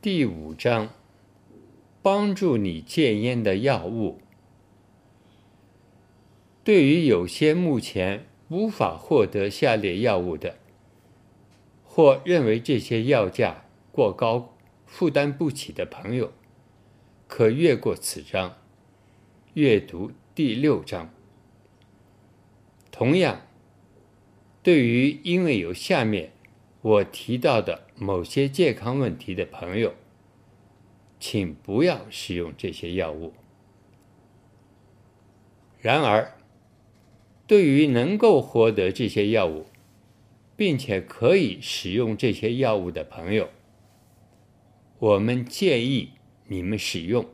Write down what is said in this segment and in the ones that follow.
第5章，帮助你戒烟的药物。对于有些目前无法获得下列药物的，或认为这些药价过高负担不起的朋友，可越过此章，阅读第6章。同样，对于因为有下面我提到的某些健康问题的朋友，请不要使用这些药物。然而，对于能够获得这些药物，并且可以使用这些药物的朋友，我们建议你们使用，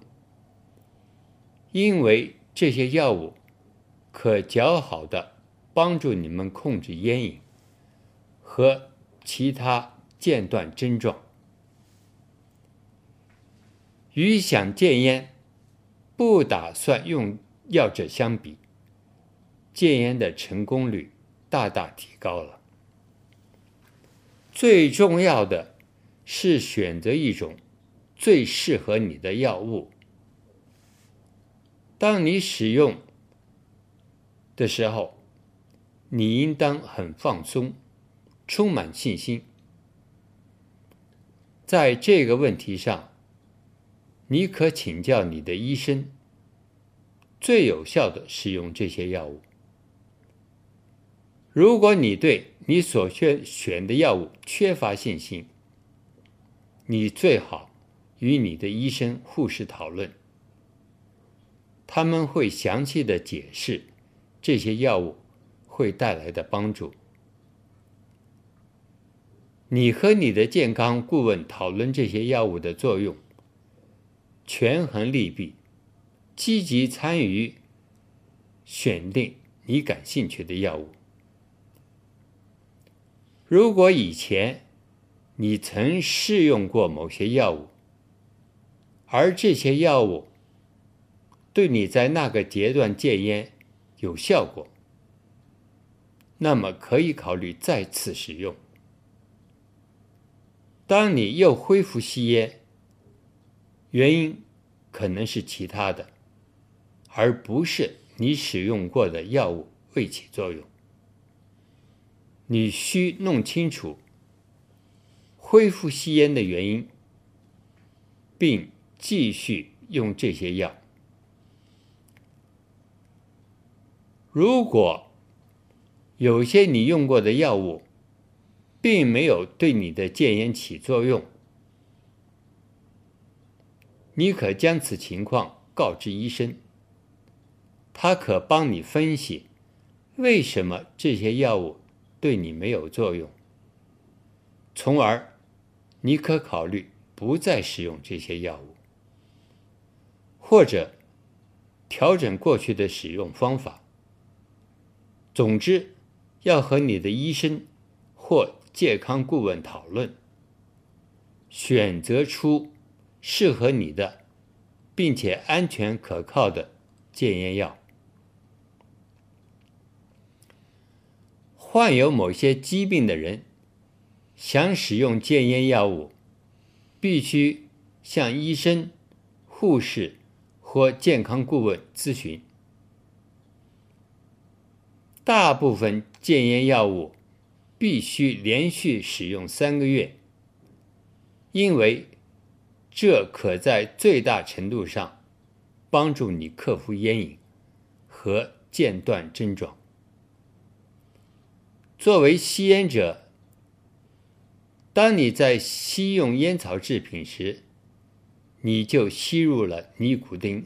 因为这些药物可较好地帮助你们控制烟瘾和其他间断症状。与想戒烟不打算用药者相比，戒烟的成功率大大提高了。最重要的是选择一种最适合你的药物。当你使用的时候，你应当很放松，充满信心。在这个问题上，你可请教你的医生，最有效地使用这些药物。如果你对你所选的药物缺乏信心，你最好与你的医生、护士讨论，他们会详细地解释这些药物会带来的帮助。你和你的健康顾问讨论这些药物的作用，权衡利弊，积极参与选定你感兴趣的药物。如果以前你曾试用过某些药物，而这些药物对你在那个阶段戒烟有效果，那么可以考虑再次使用。当你又恢复吸烟，原因可能是其他的，而不是你使用过的药物未起作用。你需弄清楚恢复吸烟的原因，并继续用这些药。如果有些你用过的药物并没有对你的戒烟起作用，你可将此情况告知医生，他可帮你分析为什么这些药物对你没有作用，从而你可考虑不再使用这些药物，或者调整过去的使用方法。总之，要和你的医生或健康顾问讨论，选择出适合你的并且安全可靠的戒烟药。患有某些疾病的人想使用戒烟药物，必须向医生、护士或健康顾问咨询。大部分戒烟药物必须连续使用3个月，因为这可在最大程度上帮助你克服烟瘾和间断症状。作为吸烟者，当你在吸用烟草制品时，你就吸入了尼古丁。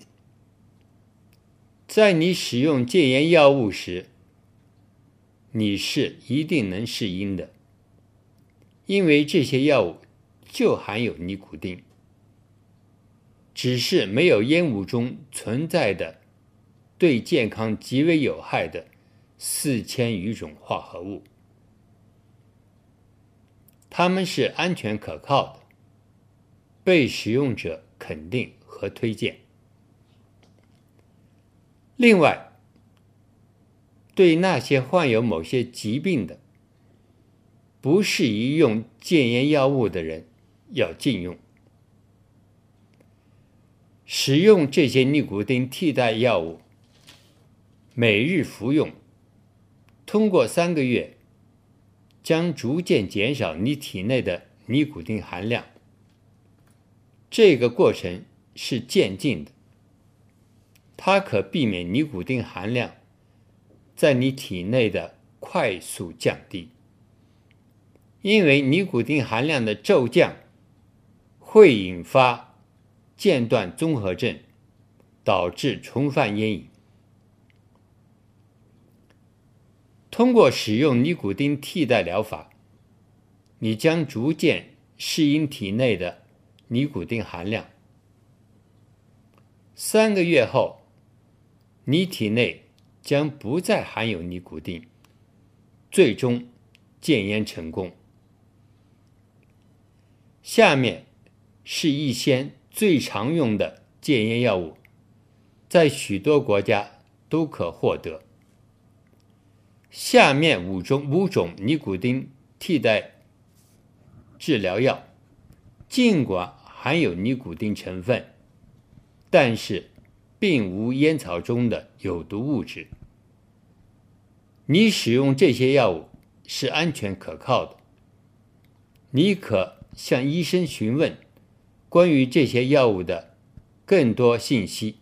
在你使用戒烟药物时，你是一定能适应的，因为这些药物就含有尼古丁，只是没有烟雾中存在的对健康极为有害的4000余种化合物。它们是安全可靠的，被使用者肯定和推荐。另外，对那些患有某些疾病的、不适宜用戒烟药物的人要禁用。 使用这些尼古丁替代药物，每日服用，通过3个月，将逐渐减少你体内的尼古丁含量。这个过程是渐进的，它可避免尼古丁含量在你体内的快速降低，因为尼古丁含量的骤降会引发间断综合症，导致重犯烟瘾。通过使用尼古丁替代疗法，你将逐渐适应体内的尼古丁含量。3个月后，你体内将不再含有尼古丁，最终戒烟成功。下面是一些最常用的戒烟药物，在许多国家都可获得。下面五种尼古丁替代治疗药，尽管含有尼古丁成分，但是并无烟草中的有毒物质。你使用这些药物是安全可靠的。你可向医生询问关于这些药物的更多信息。